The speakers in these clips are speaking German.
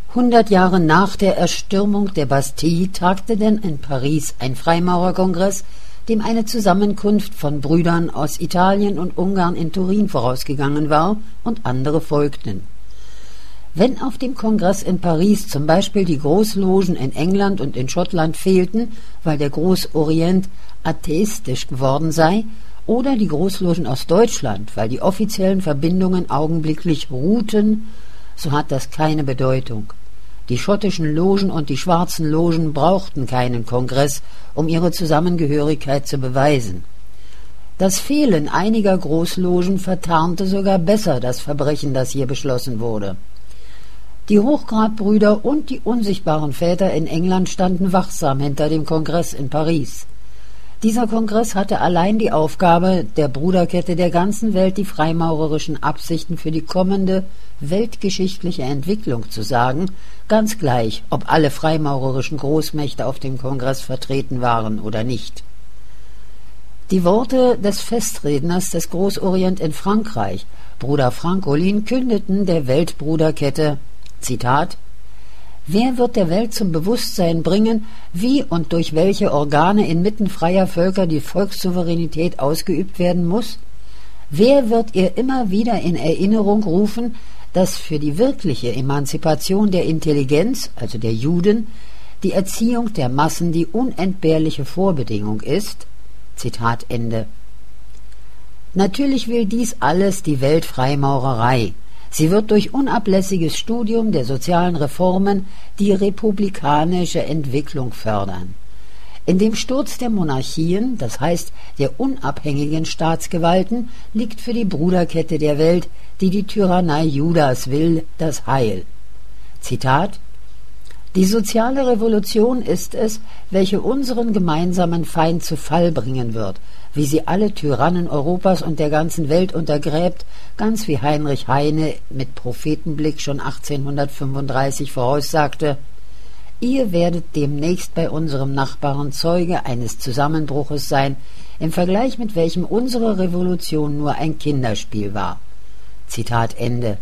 100 Jahre nach der Erstürmung der Bastille tagte denn in Paris ein Freimaurerkongress, dem eine Zusammenkunft von Brüdern aus Italien und Ungarn in Turin vorausgegangen war, und andere folgten. Wenn auf dem Kongress in Paris zum Beispiel die Großlogen in England und in Schottland fehlten, weil der Großorient atheistisch geworden sei, oder die Großlogen aus Deutschland, weil die offiziellen Verbindungen augenblicklich ruhten, so hat das keine Bedeutung. Die schottischen Logen und die schwarzen Logen brauchten keinen Kongress, um ihre Zusammengehörigkeit zu beweisen. Das Fehlen einiger Großlogen vertarnte sogar besser das Verbrechen, das hier beschlossen wurde. Die Hochgradbrüder und die unsichtbaren Väter in England standen wachsam hinter dem Kongress in Paris. Dieser Kongress hatte allein die Aufgabe, der Bruderkette der ganzen Welt die freimaurerischen Absichten für die kommende weltgeschichtliche Entwicklung zu sagen, ganz gleich, ob alle freimaurerischen Großmächte auf dem Kongress vertreten waren oder nicht. Die Worte des Festredners des Großorient in Frankreich, Bruder Francolin, kündeten der Weltbruderkette, Zitat: Wer wird der Welt zum Bewusstsein bringen, wie und durch welche Organe inmitten freier Völker die Volkssouveränität ausgeübt werden muss? Wer wird ihr immer wieder in Erinnerung rufen, dass für die wirkliche Emanzipation der Intelligenz, also der Juden, die Erziehung der Massen die unentbehrliche Vorbedingung ist? Zitat Ende. Natürlich will dies alles die Weltfreimaurerei. Sie wird durch unablässiges Studium der sozialen Reformen die republikanische Entwicklung fördern. In dem Sturz der Monarchien, das heißt der unabhängigen Staatsgewalten, liegt für die Bruderkette der Welt, die die Tyrannei Judas will, das Heil. Zitat: Die soziale Revolution ist es, welche unseren gemeinsamen Feind zu Fall bringen wird, wie sie alle Tyrannen Europas und der ganzen Welt untergräbt, ganz wie Heinrich Heine mit Prophetenblick schon 1835 voraussagte: Ihr werdet demnächst bei unserem Nachbarn Zeuge eines Zusammenbruches sein, im Vergleich mit welchem unsere Revolution nur ein Kinderspiel war. Zitat Ende.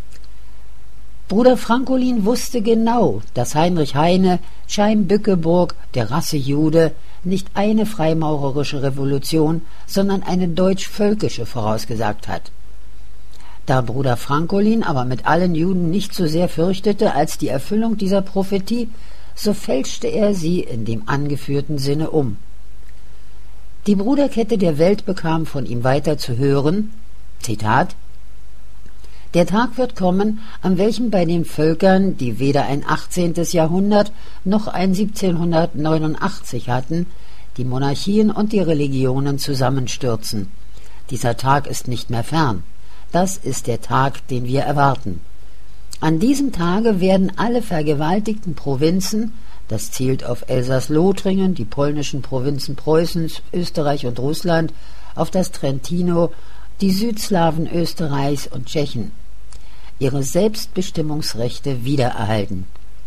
Bruder Francolin wusste genau, dass Heinrich Heine, Scheim-Bückeburg, der Rassejude, nicht eine freimaurerische Revolution, sondern eine deutsch-völkische vorausgesagt hat. Da Bruder Francolin aber mit allen Juden nicht so sehr fürchtete als die Erfüllung dieser Prophetie, so fälschte er sie in dem angeführten Sinne um. Die Bruderkette der Welt bekam von ihm weiter zu hören, Zitat: Der Tag wird kommen, an welchem bei den Völkern, die weder ein 18. Jahrhundert noch ein 1789 hatten, die Monarchien und die Religionen zusammenstürzen. Dieser Tag ist nicht mehr fern. Das ist der Tag, den wir erwarten. An diesem Tage werden alle vergewaltigten Provinzen, das zielt auf Elsass-Lothringen, die polnischen Provinzen Preußens, Österreich und Russland, auf das Trentino, die Südslawen Österreichs und Tschechen, ihre Selbstbestimmungsrechte wiedererhalten.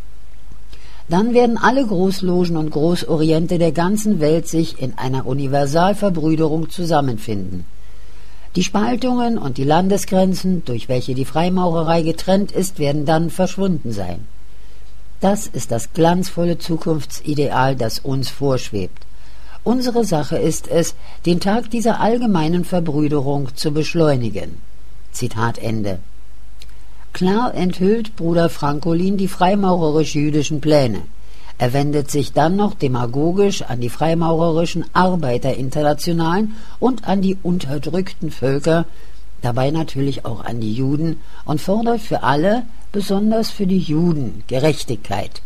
Dann werden alle Großlogen und Großoriente der ganzen Welt sich in einer Universalverbrüderung zusammenfinden. Die Spaltungen und die Landesgrenzen, durch welche die Freimaurerei getrennt ist, werden dann verschwunden sein. Das ist das glanzvolle Zukunftsideal, das uns vorschwebt. Unsere Sache ist es, den Tag dieser allgemeinen Verbrüderung zu beschleunigen. Zitat Ende. Klar enthüllt Bruder Francolin die freimaurerisch-jüdischen Pläne. Er wendet sich dann noch demagogisch an die freimaurerischen Arbeiterinternationalen und an die unterdrückten Völker, dabei natürlich auch an die Juden, und fordert für alle, besonders für die Juden, Gerechtigkeit.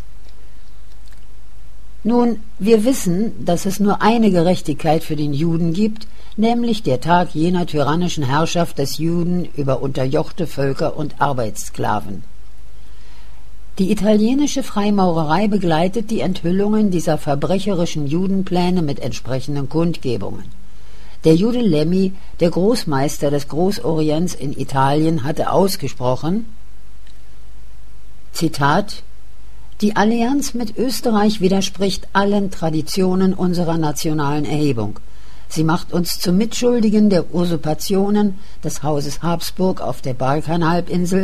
Nun, wir wissen, dass es nur eine Gerechtigkeit für den Juden gibt, nämlich der Tag jener tyrannischen Herrschaft des Juden über unterjochte Völker und Arbeitssklaven. Die italienische Freimaurerei begleitet die Enthüllungen dieser verbrecherischen Judenpläne mit entsprechenden Kundgebungen. Der Jude Lemmy, der Großmeister des Großorients in Italien, hatte ausgesprochen, Zitat: Die Allianz mit Österreich widerspricht allen Traditionen unserer nationalen Erhebung. Sie macht uns zu Mitschuldigen der Usurpationen des Hauses Habsburg auf der Balkanhalbinsel,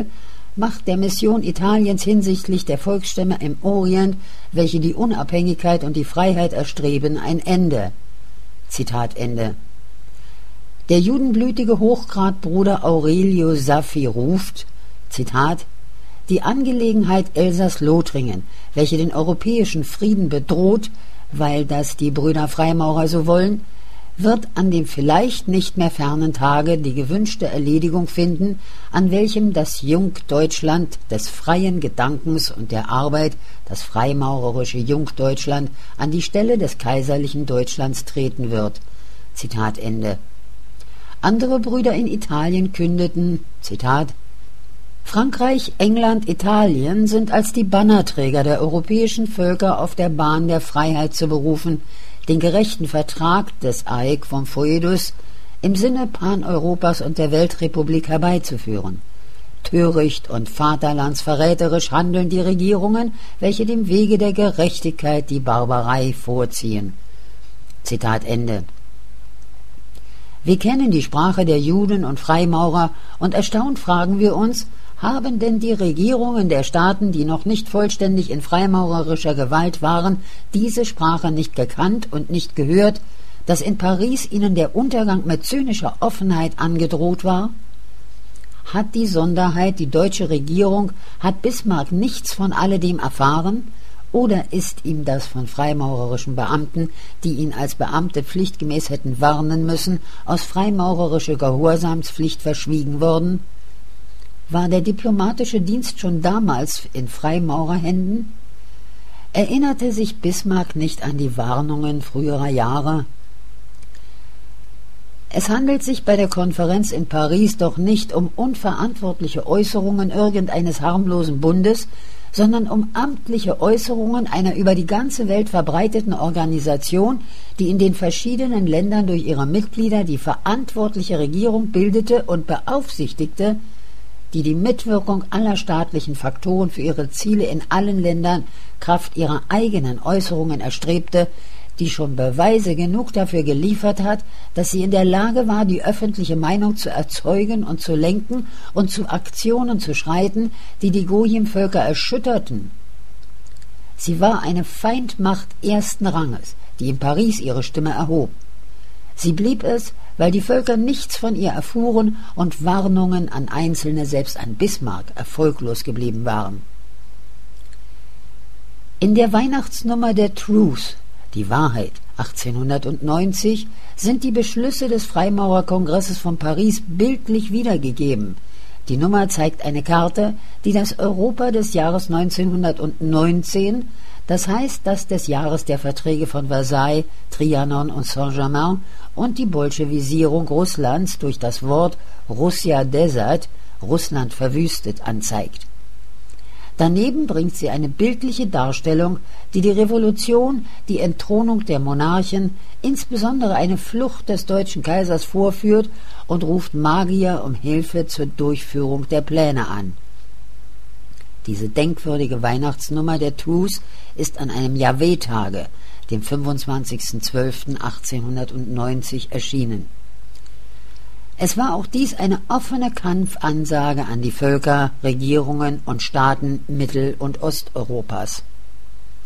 macht der Mission Italiens hinsichtlich der Volksstämme im Orient, welche die Unabhängigkeit und die Freiheit erstreben, ein Ende. Zitat Ende. Der judenblütige Hochgradbruder Aurelio Saffi ruft, Zitat, die Angelegenheit Elsass-Lothringen, welche den europäischen Frieden bedroht, weil das die Brüder Freimaurer so wollen, wird an dem vielleicht nicht mehr fernen Tage die gewünschte Erledigung finden, an welchem das Jungdeutschland des freien Gedankens und der Arbeit, das freimaurerische Jungdeutschland, an die Stelle des kaiserlichen Deutschlands treten wird. Zitat Ende. Andere Brüder in Italien kündeten, Zitat, Frankreich, England, Italien sind als die Bannerträger der europäischen Völker auf der Bahn der Freiheit zu berufen, den gerechten Vertrag des AEC vom Foedus im Sinne Paneuropas und der Weltrepublik herbeizuführen. Töricht und vaterlandsverräterisch handeln die Regierungen, welche dem Wege der Gerechtigkeit die Barbarei vorziehen. Zitat Ende. Wir kennen die Sprache der Juden und Freimaurer und erstaunt fragen wir uns, haben denn die Regierungen der Staaten, die noch nicht vollständig in freimaurerischer Gewalt waren, diese Sprache nicht gekannt und nicht gehört, dass in Paris ihnen der Untergang mit zynischer Offenheit angedroht war? Hat die Sonderheit, die deutsche Regierung, hat Bismarck nichts von alledem erfahren? Oder ist ihm das von freimaurerischen Beamten, die ihn als Beamte pflichtgemäß hätten warnen müssen, aus freimaurerischer Gehorsamspflicht verschwiegen worden? War der diplomatische Dienst schon damals in Freimaurerhänden? Erinnerte sich Bismarck nicht an die Warnungen früherer Jahre? Es handelt sich bei der Konferenz in Paris doch nicht um unverantwortliche Äußerungen irgendeines harmlosen Bundes, sondern um amtliche Äußerungen einer über die ganze Welt verbreiteten Organisation, die in den verschiedenen Ländern durch ihre Mitglieder die verantwortliche Regierung bildete und beaufsichtigte, die die Mitwirkung aller staatlichen Faktoren für ihre Ziele in allen Ländern Kraft ihrer eigenen Äußerungen erstrebte, die schon Beweise genug dafür geliefert hat, dass sie in der Lage war, die öffentliche Meinung zu erzeugen und zu lenken und zu Aktionen zu schreiten, die die Gojim-Völker erschütterten. Sie war eine Feindmacht ersten Ranges, die in Paris ihre Stimme erhob. Sie blieb es, weil die Völker nichts von ihr erfuhren und Warnungen an Einzelne, selbst an Bismarck, erfolglos geblieben waren. In der Weihnachtsnummer der Truth, die Wahrheit, 1890, sind die Beschlüsse des Freimaurerkongresses von Paris bildlich wiedergegeben. Die Nummer zeigt eine Karte, die das Europa des Jahres 1919, das heißt das des Jahres der Verträge von Versailles, Trianon und Saint-Germain und die Bolschewisierung Russlands durch das Wort Russia Desert, Russland verwüstet, anzeigt. Daneben bringt sie eine bildliche Darstellung, die die Revolution, die Entthronung der Monarchen, insbesondere eine Flucht des deutschen Kaisers vorführt und ruft Magier um Hilfe zur Durchführung der Pläne an. Diese denkwürdige Weihnachtsnummer der TUS ist an einem Jahwe-Tage, dem 25.12.1890, erschienen. Es war auch dies eine offene Kampfansage an die Völker, Regierungen und Staaten Mittel- und Osteuropas.